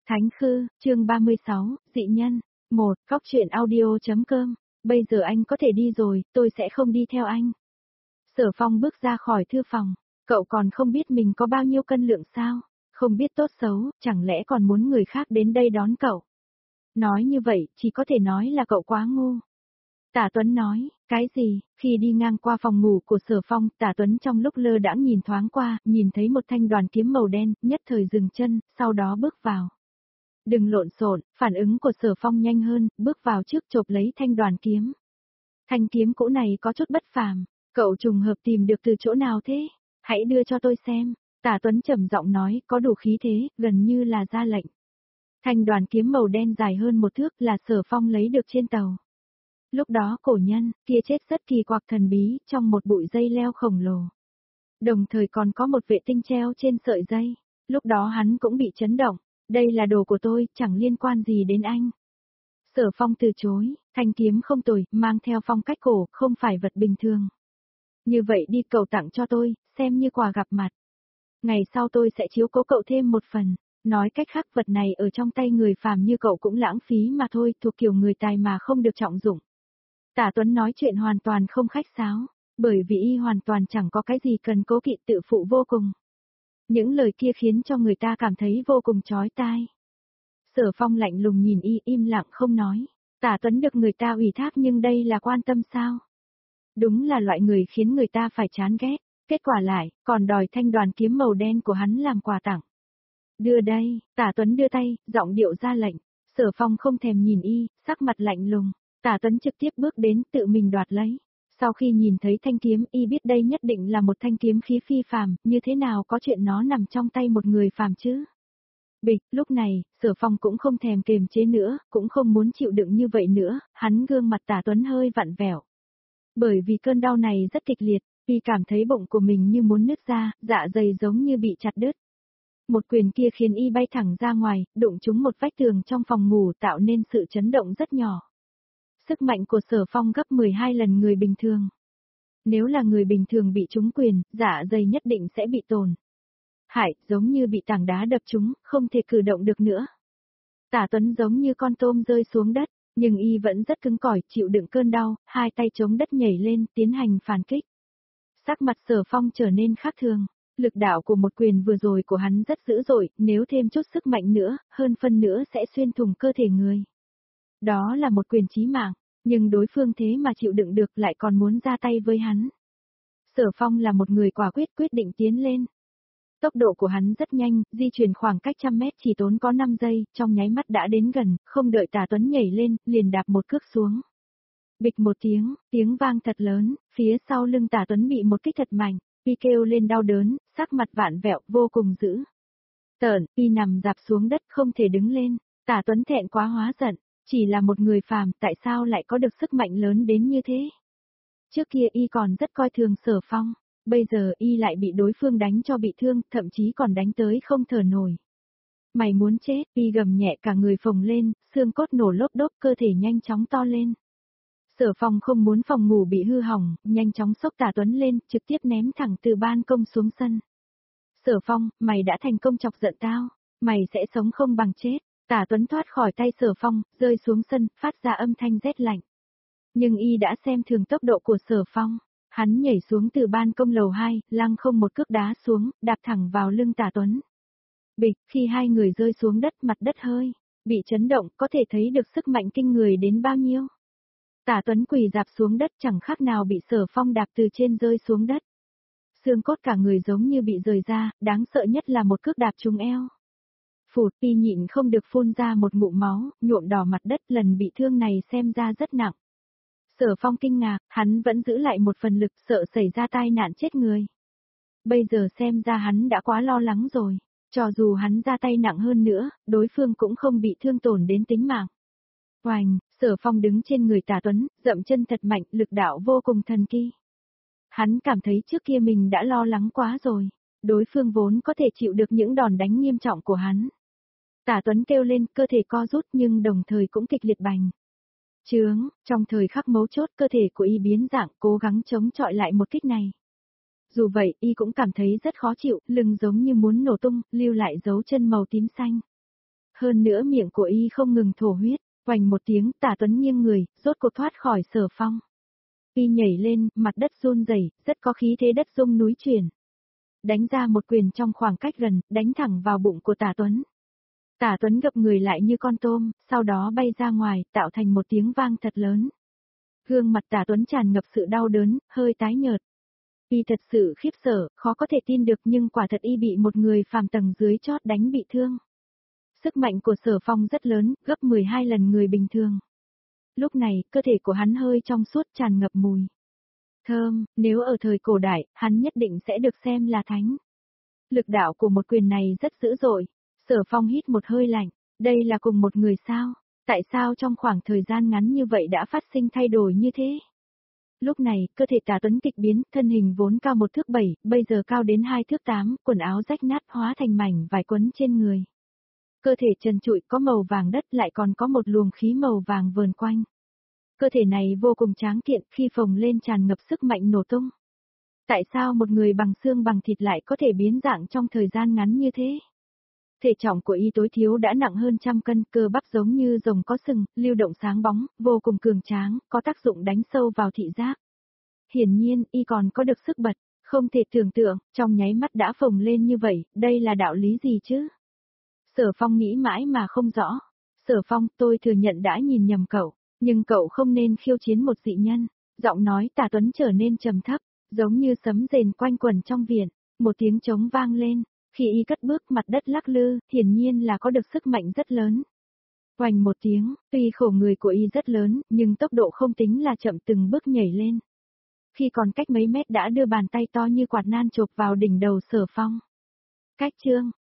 Thánh Khư, chương 36, dị nhân. 1. Góc truyện audio.com. Bây giờ anh có thể đi rồi, tôi sẽ không đi theo anh. Sở Phong bước ra khỏi thư phòng. Cậu còn không biết mình có bao nhiêu cân lượng sao? Không biết tốt xấu, chẳng lẽ còn muốn người khác đến đây đón cậu? Nói như vậy, chỉ có thể nói là cậu quá ngu. Tả Tuấn nói, cái gì? Khi đi ngang qua phòng ngủ của Sở Phong, Tả Tuấn trong lúc lơ đãng nhìn thoáng qua, nhìn thấy một thanh đoàn kiếm màu đen, nhất thời dừng chân, sau đó bước vào. Đừng lộn xộn, phản ứng của Sở Phong nhanh hơn, bước vào trước chộp lấy thanh đoàn kiếm. Thanh kiếm cũ này có chút bất phàm, cậu trùng hợp tìm được từ chỗ nào thế? Hãy đưa cho tôi xem. Tả Tuấn trầm giọng nói, có đủ khí thế, gần như là ra lệnh. Thanh đoàn kiếm màu đen dài hơn một thước là Sở Phong lấy được trên tàu. Lúc đó cổ nhân kia chết rất kỳ quặc thần bí trong một bụi dây leo khổng lồ. Đồng thời còn có một vệ tinh treo trên sợi dây. Lúc đó hắn cũng bị chấn động. Đây là đồ của tôi, chẳng liên quan gì đến anh. Sở Phong từ chối, thanh kiếm không tồi, mang theo phong cách cổ, không phải vật bình thường. Như vậy đi cậu tặng cho tôi, xem như quà gặp mặt. Ngày sau tôi sẽ chiếu cố cậu thêm một phần. Nói cách khác vật này ở trong tay người phàm như cậu cũng lãng phí mà thôi, thuộc kiểu người tài mà không được trọng dụng. Tả Tuấn nói chuyện hoàn toàn không khách sáo, bởi vì y hoàn toàn chẳng có cái gì cần cố kỵ tự phụ vô cùng. Những lời kia khiến cho người ta cảm thấy vô cùng chói tai. Sở Phong lạnh lùng nhìn y im lặng không nói. Tả Tuấn được người ta ủy thác nhưng đây là quan tâm sao? Đúng là loại người khiến người ta phải chán ghét. Kết quả lại, còn đòi thanh đoàn kiếm màu đen của hắn làm quà tặng. Đưa đây, Tả Tuấn đưa tay, giọng điệu ra lệnh. Sở Phong không thèm nhìn y, sắc mặt lạnh lùng. Tả Tuấn trực tiếp bước đến tự mình đoạt lấy. Sau khi nhìn thấy thanh kiếm y biết đây nhất định là một thanh kiếm khí phi phàm, như thế nào có chuyện nó nằm trong tay một người phàm chứ? Bịch, lúc này, Sở Phong cũng không thèm kiềm chế nữa, cũng không muốn chịu đựng như vậy nữa, hắn gương mặt Tả Tuấn hơi vặn vẹo. Bởi vì cơn đau này rất kịch liệt, y cảm thấy bụng của mình như muốn nứt ra, dạ dày giống như bị chặt đứt. Một quyền kia khiến y bay thẳng ra ngoài, đụng trúng một vách tường trong phòng ngủ tạo nên sự chấn động rất nhỏ. Sức mạnh của Sở Phong gấp 12 lần người bình thường. Nếu là người bình thường bị trúng quyền, dạ dày nhất định sẽ bị tổn hại, giống như bị tảng đá đập trúng, không thể cử động được nữa. Tả Tuấn giống như con tôm rơi xuống đất, nhưng y vẫn rất cứng cỏi, chịu đựng cơn đau, hai tay chống đất nhảy lên, tiến hành phản kích. Sắc mặt Sở Phong trở nên khác thường, lực đạo của một quyền vừa rồi của hắn rất dữ dội, nếu thêm chút sức mạnh nữa, hơn phân nữa sẽ xuyên thủng cơ thể người. Đó là một quyền chí mạng, nhưng đối phương thế mà chịu đựng được lại còn muốn ra tay với hắn. Sở Phong là một người quả quyết quyết định tiến lên. Tốc độ của hắn rất nhanh, di chuyển khoảng cách trăm mét chỉ tốn có 5 giây, trong nháy mắt đã đến gần, không đợi Tả Tuấn nhảy lên, liền đạp một cước xuống. Bịch một tiếng vang thật lớn, phía sau lưng Tả Tuấn bị một kích thật mạnh, y kêu lên đau đớn, sắc mặt vạn vẹo, vô cùng dữ tợn, y nằm dạp xuống đất không thể đứng lên. Tả Tuấn thẹn quá hóa giận, chỉ là một người phàm, tại sao lại có được sức mạnh lớn đến như thế? Trước kia y còn rất coi thường Sở Phong. Bây giờ y lại bị đối phương đánh cho bị thương, thậm chí còn đánh tới không thở nổi. Mày muốn chết, y gầm nhẹ cả người phồng lên, xương cốt nổ lốp đốp, cơ thể nhanh chóng to lên. Sở Phong không muốn phòng ngủ bị hư hỏng, nhanh chóng xốc Tả Tuấn lên, trực tiếp ném thẳng từ ban công xuống sân. Sở Phong, mày đã thành công chọc giận tao, mày sẽ sống không bằng chết. Tả Tuấn thoát khỏi tay Sở Phong, rơi xuống sân, phát ra âm thanh rét lạnh. Nhưng y đã xem thường tốc độ của Sở Phong. Hắn nhảy xuống từ ban công lầu 2, lăng không một cước đá xuống, đạp thẳng vào lưng Tả Tuấn. Bịch, khi hai người rơi xuống đất, mặt đất hơi bị chấn động, có thể thấy được sức mạnh kinh người đến bao nhiêu. Tả Tuấn quỳ rạp xuống đất chẳng khác nào bị Sở Phong đạp từ trên rơi xuống đất. Xương cốt cả người giống như bị rời ra, đáng sợ nhất là một cước đạp trúng eo. Phụt, y nhịn không được phun ra một ngụm máu, nhuộm đỏ mặt đất, lần bị thương này xem ra rất nặng. Sở Phong kinh ngạc, hắn vẫn giữ lại một phần lực, sợ xảy ra tai nạn chết người. Bây giờ xem ra hắn đã quá lo lắng rồi, cho dù hắn ra tay nặng hơn nữa, đối phương cũng không bị thương tổn đến tính mạng. Oành, Sở Phong đứng trên người Tả Tuấn, dậm chân thật mạnh, lực đạo vô cùng thần kỳ. Hắn cảm thấy trước kia mình đã lo lắng quá rồi, đối phương vốn có thể chịu được những đòn đánh nghiêm trọng của hắn. Tả Tuấn kêu lên, cơ thể co rút nhưng đồng thời cũng kịch liệt bành trướng, trong thời khắc mấu chốt cơ thể của y biến dạng, cố gắng chống chọi lại một kích này. Dù vậy, y cũng cảm thấy rất khó chịu, lưng giống như muốn nổ tung, lưu lại dấu chân màu tím xanh. Hơn nữa miệng của y không ngừng thổ huyết, oành một tiếng Tả Tuấn nghiêng người, rốt cuộc thoát khỏi Sở Phong. Y nhảy lên, mặt đất run rẩy, rất có khí thế đất rung núi chuyển. Đánh ra một quyền trong khoảng cách gần, đánh thẳng vào bụng của Tả Tuấn. Tả Tuấn gập người lại như con tôm, sau đó bay ra ngoài, tạo thành một tiếng vang thật lớn. Gương mặt Tả Tuấn tràn ngập sự đau đớn, hơi tái nhợt. Y thật sự khiếp sợ, khó có thể tin được nhưng quả thật y bị một người phàm tầng dưới chót đánh bị thương. Sức mạnh của Sở Phong rất lớn, gấp 12 lần người bình thường. Lúc này, cơ thể của hắn hơi trong suốt tràn ngập mùi thơm, nếu ở thời cổ đại, hắn nhất định sẽ được xem là thánh. Lực đạo của một quyền này rất dữ dội. Sở Phong hít một hơi lạnh, đây là cùng một người sao? Tại sao trong khoảng thời gian ngắn như vậy đã phát sinh thay đổi như thế? Lúc này, cơ thể Tả Tuấn kịch biến, thân hình vốn cao 1 thước 7, bây giờ cao đến 2 thước 8, quần áo rách nát hóa thành mảnh vải quấn trên người. Cơ thể trần trụi có màu vàng đất lại còn có một luồng khí màu vàng vờn quanh. Cơ thể này vô cùng tráng kiện, khi phồng lên tràn ngập sức mạnh nổ tung. Tại sao một người bằng xương bằng thịt lại có thể biến dạng trong thời gian ngắn như thế? Thể trọng của y tối thiếu đã nặng hơn 100 cân, cơ bắp giống như rồng có sừng, lưu động sáng bóng, vô cùng cường tráng, có tác dụng đánh sâu vào thị giác. Hiển nhiên, y còn có được sức bật, không thể tưởng tượng, trong nháy mắt đã phồng lên như vậy, đây là đạo lý gì chứ? Sở Phong nghĩ mãi mà không rõ. Sở Phong, tôi thừa nhận đã nhìn nhầm cậu, nhưng cậu không nên khiêu chiến một dị nhân. Giọng nói Tả Tuấn trở nên trầm thấp, giống như sấm rền quanh quẩn trong viện, một tiếng trống vang lên. Khi y cất bước mặt đất lắc lư, hiển nhiên là có được sức mạnh rất lớn. Oành một tiếng, tuy khổ người của y rất lớn, nhưng tốc độ không tính là chậm, từng bước nhảy lên. Khi còn cách mấy mét đã đưa bàn tay to như quạt nan chộp vào đỉnh đầu Sở Phong. Cách chương